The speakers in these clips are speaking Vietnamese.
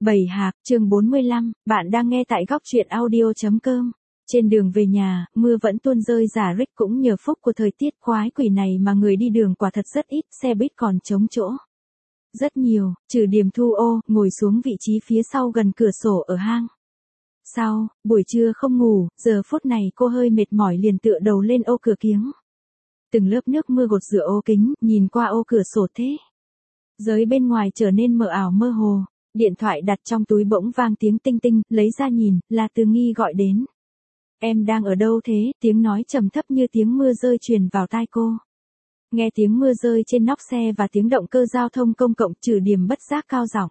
Bảy Hạc, chương 45, bạn đang nghe tại góc truyện audio.com. Trên đường về nhà, mưa vẫn tuôn rơi rả rích, cũng nhờ phúc của thời tiết quái quỷ này mà người đi đường quả thật rất ít, xe buýt còn trống chỗ. Rất nhiều, trừ Điềm Thu Ô, ngồi xuống vị trí phía sau gần cửa sổ ở hang. Sau, buổi trưa không ngủ, giờ phút này cô hơi mệt mỏi liền tựa đầu lên ô cửa kiếng. Từng lớp nước mưa gột rửa ô kính, nhìn qua ô cửa sổ thế giới bên ngoài trở nên mờ ảo mơ hồ. Điện thoại đặt trong túi bỗng vang tiếng tinh tinh, lấy ra nhìn, là Từ Nghi gọi đến. Em đang ở đâu thế? Tiếng nói trầm thấp như tiếng mưa rơi truyền vào tai cô. Nghe tiếng mưa rơi trên nóc xe và tiếng động cơ giao thông công cộng, Trừ Điềm bất giác cao giọng.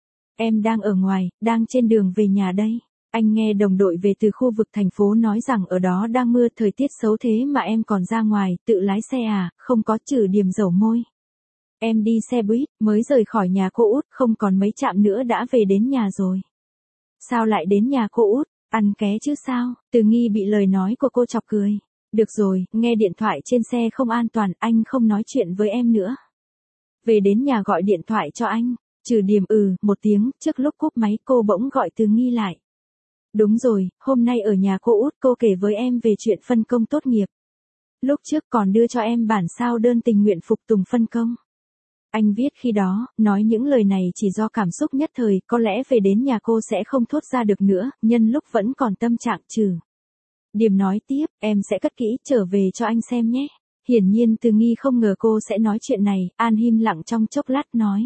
Em đang ở ngoài, đang trên đường về nhà đây. Anh nghe đồng đội về từ khu vực thành phố nói rằng ở đó đang mưa, thời tiết xấu thế mà em còn ra ngoài, tự lái xe à? Không có. Trừ Điềm dẩu môi. Em đi xe buýt, mới rời khỏi nhà cô út, không còn mấy trạm nữa đã về đến nhà rồi. Sao lại đến nhà cô út? Ăn ké chứ sao? Từ Nghi bị lời nói của cô chọc cười. Được rồi, nghe điện thoại trên xe không an toàn, anh không nói chuyện với em nữa. Về đến nhà gọi điện thoại cho anh. Trừ Điềm một tiếng, trước lúc cúp máy cô bỗng gọi Từ Nghi lại. Đúng rồi, hôm nay ở nhà cô út cô kể với em về chuyện phân công tốt nghiệp. Lúc trước còn đưa cho em bản sao đơn tình nguyện phục tùng phân công. Anh viết khi đó, nói những lời này chỉ do cảm xúc nhất thời, có lẽ về đến nhà cô sẽ không thốt ra được nữa, nhân lúc vẫn còn tâm trạng. Trừ Điềm nói tiếp, em sẽ cất kỹ trở về cho anh xem nhé. Hiển nhiên Từ Nghi không ngờ cô sẽ nói chuyện này, an im lặng trong chốc lát nói.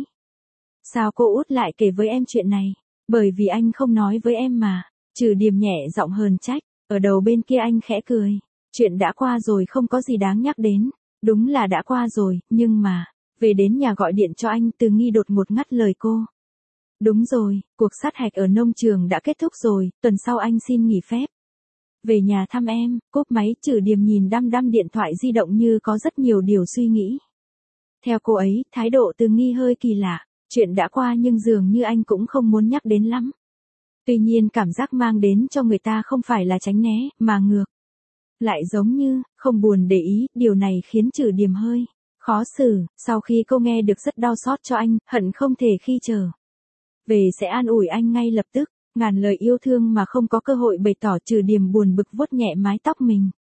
Sao cô út lại kể với em chuyện này? Bởi vì anh không nói với em mà. Trừ Điềm nhẹ giọng hờn trách, ở đầu bên kia anh khẽ cười. Chuyện đã qua rồi, không có gì đáng nhắc đến. Đúng là đã qua rồi, nhưng mà... Về đến nhà gọi điện cho anh. Từ Nghi đột ngột ngắt lời cô. Đúng rồi, cuộc sát hạch ở nông trường đã kết thúc rồi, tuần sau anh xin nghỉ phép. Về nhà thăm em. Cúp máy, Trừ Điềm nhìn đăm đăm điện thoại di động như có rất nhiều điều suy nghĩ. Theo cô ấy, thái độ Từ Nghi hơi kỳ lạ. Chuyện đã qua nhưng dường như anh cũng không muốn nhắc đến lắm. Tuy nhiên cảm giác mang đến cho người ta không phải là tránh né, mà ngược lại giống như không buồn để ý. Điều này khiến Trừ Điềm hơi khó xử. Sau khi cô nghe được rất đau xót cho anh, hận không thể khi trở về sẽ an ủi anh ngay lập tức. Ngàn lời yêu thương mà không có cơ hội bày tỏ. Trừ Điềm buồn bực vuốt nhẹ mái tóc mình.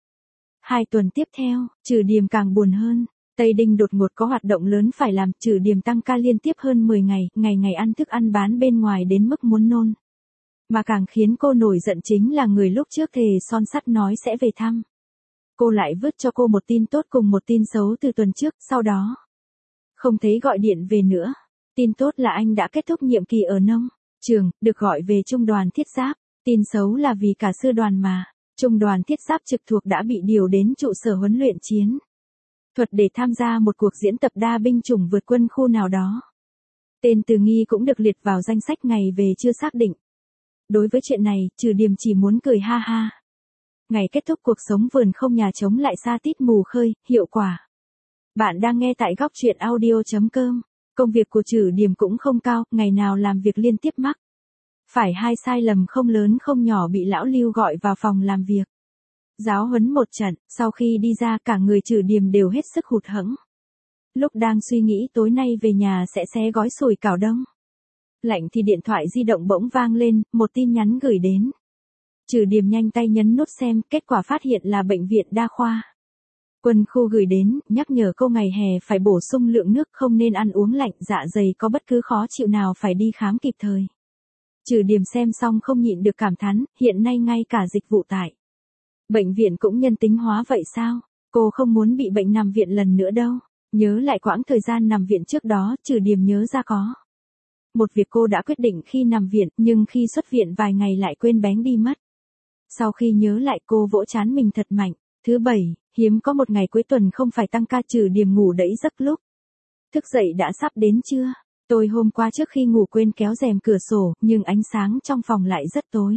2 tuần tiếp theo, Trừ Điềm càng buồn hơn. Tây Đinh đột ngột có hoạt động lớn phải làm. Trừ Điềm tăng ca liên tiếp hơn 10 ngày, ngày ngày ăn thức ăn bán bên ngoài đến mức muốn nôn. Mà càng khiến cô nổi giận chính là người lúc trước thề son sắt nói sẽ về thăm cô lại vứt cho cô một tin tốt cùng một tin xấu từ tuần trước, sau đó không thấy gọi điện về nữa. Tin tốt là anh đã kết thúc nhiệm kỳ ở nông trường, được gọi về trung đoàn thiết giáp. Tin xấu là vì cả sư đoàn mà trung đoàn thiết giáp trực thuộc đã bị điều đến trụ sở huấn luyện chiến thuật để tham gia một cuộc diễn tập đa binh chủng vượt quân khu nào đó. Tên Từ Nghi cũng được liệt vào danh sách ngày về chưa xác định. Đối với chuyện này, Trừ Điềm chỉ muốn cười ha ha. Ngày kết thúc cuộc sống vườn không nhà trống lại sa tít mù khơi, hiệu quả. Bạn đang nghe tại góc truyện audio.com. Công việc của Trừ Điềm cũng không cao, ngày nào làm việc liên tiếp mắc phải 2 sai lầm không lớn không nhỏ bị lão Lưu gọi vào phòng làm việc. Giáo huấn một trận, sau khi đi ra cả người Trừ Điềm đều hết sức hụt hẫng. Lúc đang suy nghĩ tối nay về nhà sẽ xé gói sủi cảo đông lạnh thì điện thoại di động bỗng vang lên, một tin nhắn gửi đến. Trừ Điềm nhanh tay nhấn nút xem, kết quả phát hiện là bệnh viện đa khoa quân khu gửi đến, nhắc nhở cô ngày hè phải bổ sung lượng nước, không nên ăn uống lạnh, dạ dày có bất cứ khó chịu nào phải đi khám kịp thời. Trừ Điềm xem xong không nhịn được cảm thán, hiện nay ngay cả dịch vụ tại bệnh viện cũng nhân tính hóa vậy sao? Cô không muốn bị bệnh nằm viện lần nữa đâu. Nhớ lại quãng thời gian nằm viện trước đó, Trừ Điềm nhớ ra có một việc cô đã quyết định khi nằm viện, nhưng khi xuất viện vài ngày lại quên bén đi mất. Sau khi nhớ lại cô vỗ trán mình thật mạnh. Thứ Bảy, hiếm có một ngày cuối tuần không phải tăng ca. Trừ Điềm ngủ đẫy giấc lúc thức dậy đã sắp đến trưa. Tôi hôm qua trước khi ngủ quên kéo rèm cửa sổ, nhưng ánh sáng trong phòng lại rất tối.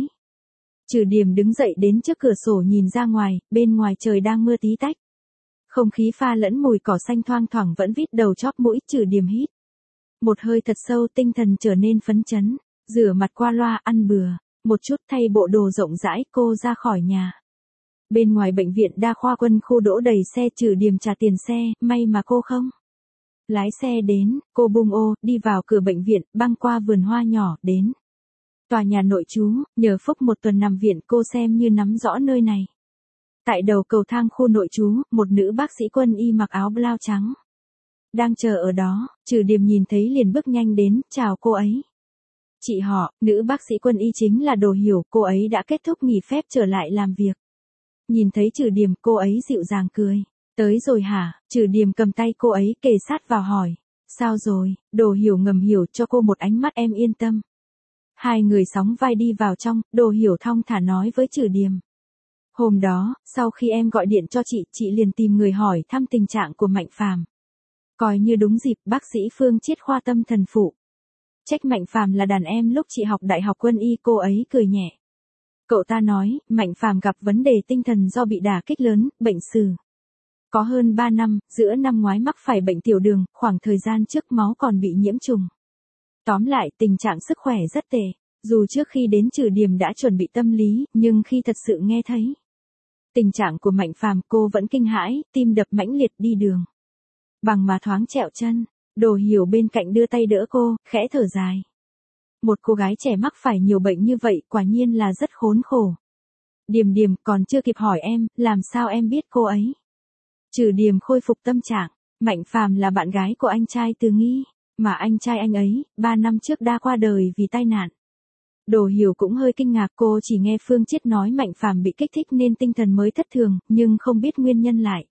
Trừ Điềm đứng dậy đến trước cửa sổ nhìn ra ngoài, bên ngoài trời đang mưa tí tách. Không khí pha lẫn mùi cỏ xanh thoang thoảng vẫn vít đầu chóp mũi. Trừ Điềm hít một hơi thật sâu, tinh thần trở nên phấn chấn. Rửa mặt qua loa, ăn bừa một chút, thay bộ đồ rộng rãi, cô ra khỏi nhà. Bên ngoài bệnh viện đa khoa quân khu đỗ đầy xe. Trừ Điềm trả tiền xe, may mà cô không lái xe đến. Cô bung ô, đi vào cửa bệnh viện, băng qua vườn hoa nhỏ, đến Tòa nhà nội trú, nhờ Phúc một tuần nằm viện cô xem như nắm rõ nơi này. Tại đầu cầu thang khu nội trú, một nữ bác sĩ quân y mặc áo blau trắng. Đang chờ ở đó, Trừ Điềm nhìn thấy liền bước nhanh đến, chào cô ấy. Chị họ, nữ bác sĩ quân y chính là Đồ Hiểu, cô ấy đã kết thúc nghỉ phép trở lại làm việc. Nhìn thấy Trừ Điềm, cô ấy dịu dàng cười. Tới rồi hả? Trừ Điềm cầm tay cô ấy kề sát vào hỏi. Sao rồi? Đồ Hiểu ngầm hiểu cho cô một ánh mắt em yên tâm. Hai người sóng vai đi vào trong, Đồ Hiểu thong thả nói với Trừ Điềm. Hôm đó, sau khi em gọi điện cho chị liền tìm người hỏi thăm tình trạng của Mạnh Phàm. Coi như đúng dịp, bác sĩ Phương Chiết khoa tâm thần phụ. Trách Mạnh Phàm là đàn em lúc chị học đại học quân y, cô ấy cười nhẹ. Cậu ta nói, Mạnh Phàm gặp vấn đề tinh thần do bị đả kích lớn, bệnh sử. Có hơn 3 năm, giữa năm ngoái mắc phải bệnh tiểu đường, khoảng thời gian trước máu còn bị nhiễm trùng. Tóm lại, tình trạng sức khỏe rất tệ. Dù trước khi đến Trừ Điềm đã chuẩn bị tâm lý, nhưng khi thật sự nghe thấy tình trạng của Mạnh Phàm, cô vẫn kinh hãi, tim đập mãnh liệt đi đường. Bằng mà thoáng trẹo chân, Đồ Hiểu bên cạnh đưa tay đỡ cô, khẽ thở dài. Một cô gái trẻ mắc phải nhiều bệnh như vậy, quả nhiên là rất khốn khổ. Điềm Điềm, còn chưa kịp hỏi em, làm sao em biết cô ấy? Trừ Điềm khôi phục tâm trạng, Mạnh Phàm là bạn gái của anh trai Từ Nghi, mà anh trai anh ấy, 3 năm trước đã qua đời vì tai nạn. Đồ Hiểu cũng hơi kinh ngạc, cô chỉ nghe Phương Chiết nói Mạnh Phàm bị kích thích nên tinh thần mới thất thường, nhưng không biết nguyên nhân lại.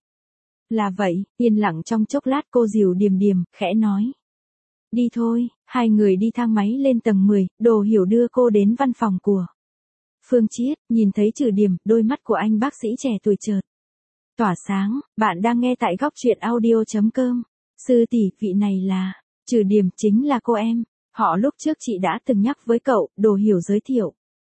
Là vậy, yên lặng trong chốc lát cô dìu Điềm Điềm, khẽ nói. Đi thôi, hai người đi thang máy lên tầng 10, Đồ Hiểu đưa cô đến văn phòng của Phương Chiết, nhìn thấy Trừ Điềm, đôi mắt của anh bác sĩ trẻ tuổi chợt tỏa sáng. Bạn đang nghe tại góc truyện audio.com. Sư tỷ, vị này là Trừ Điềm, chính là cô em. Họ lúc trước chị đã từng nhắc với cậu, Đồ Hiểu giới thiệu.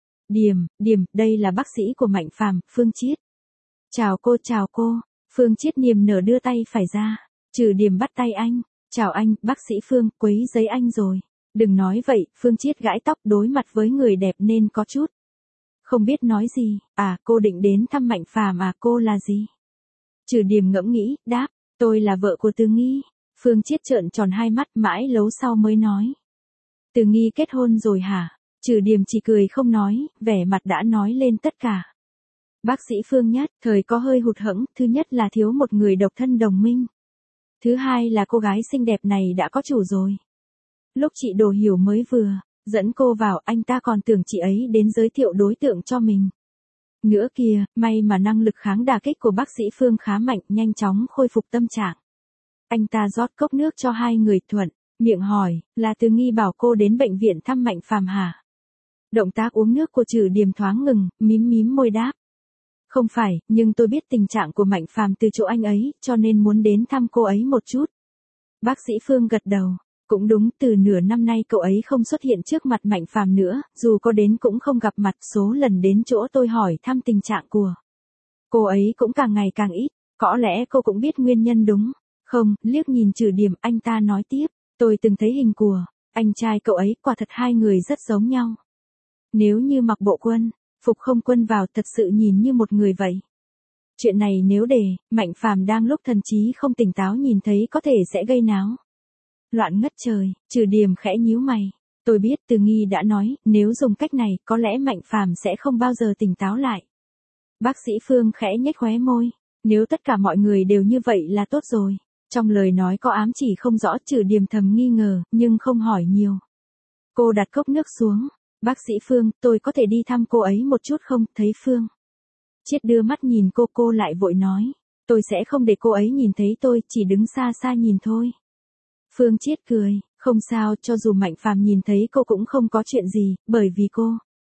Điềm, đây là bác sĩ của Mạnh Phàm, Phương Chiết. Chào cô. Phương Chiết niềm nở đưa tay phải ra. Trừ Điềm bắt tay anh. Chào anh, bác sĩ Phương, quấy giấy anh rồi. Đừng nói vậy, Phương Chiết gãi tóc, đối mặt với người đẹp nên có chút không biết nói gì. À, cô định đến thăm Mạnh Phàm à, cô là gì? Trừ Điềm ngẫm nghĩ, đáp, tôi là vợ của Từ Nghi. Phương Chiết trợn tròn hai mắt, mãi lâu sau mới nói. Từ Nghi kết hôn rồi hả? Trừ Điềm chỉ cười không nói, vẻ mặt đã nói lên tất cả. Bác sĩ Phương nhất thời có hơi hụt hẫng, thứ nhất là thiếu một người độc thân đồng minh. Thứ hai là cô gái xinh đẹp này đã có chủ rồi. Lúc chị Đồ Hiểu mới vừa dẫn cô vào, anh ta còn tưởng chị ấy đến giới thiệu đối tượng cho mình. Nữa kia, may mà năng lực kháng đả kích của bác sĩ Phương khá mạnh, nhanh chóng khôi phục tâm trạng. Anh ta rót cốc nước cho hai người, thuận miệng hỏi, là Từ Nghi bảo cô đến bệnh viện thăm Mạnh Phàm hả? Động tác uống nước của Trừ Điềm thoáng ngừng, mím môi đáp. Không phải, nhưng tôi biết tình trạng của Mạnh Phàm từ chỗ anh ấy, cho nên muốn đến thăm cô ấy một chút. Bác sĩ Phương gật đầu. Cũng đúng, từ nửa năm nay cậu ấy không xuất hiện trước mặt Mạnh Phàm nữa, dù có đến cũng không gặp mặt, số lần đến chỗ tôi hỏi thăm tình trạng của cô ấy cũng càng ngày càng ít, có lẽ cô cũng biết nguyên nhân đúng không? Liếc nhìn Trừ Điềm, anh ta nói tiếp, tôi từng thấy hình của anh trai cậu ấy, quả thật hai người rất giống nhau. Nếu như mặc bộ quân phục không quân vào, thật sự nhìn như một người vậy. Chuyện này nếu để Mạnh Phàm đang lúc thần trí không tỉnh táo nhìn thấy có thể sẽ gây náo loạn ngất trời. Trừ Điềm khẽ nhíu mày. Tôi biết Từ Nghi đã nói, nếu dùng cách này, có lẽ Mạnh Phàm sẽ không bao giờ tỉnh táo lại. Bác sĩ Phương khẽ nhếch khóe môi. Nếu tất cả mọi người đều như vậy là tốt rồi. Trong lời nói có ám chỉ không rõ, Trừ Điềm thầm nghi ngờ, nhưng không hỏi nhiều. Cô đặt cốc nước xuống. Bác sĩ Phương, tôi có thể đi thăm cô ấy một chút không? Thấy Phương Chiết đưa mắt nhìn cô lại vội nói. Tôi sẽ không để cô ấy nhìn thấy tôi, chỉ đứng xa xa nhìn thôi. Phương Chiết cười, không sao, cho dù Mạnh Phàm nhìn thấy cô cũng không có chuyện gì, bởi vì cô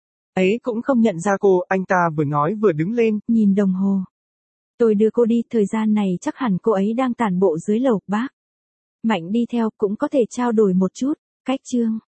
ấy cũng không nhận ra cô, anh ta vừa nói vừa đứng lên. Nhìn đồng hồ. Tôi đưa cô đi, thời gian này chắc hẳn cô ấy đang tản bộ dưới lầu, bác. Mạnh đi theo, cũng có thể trao đổi một chút. Cách chương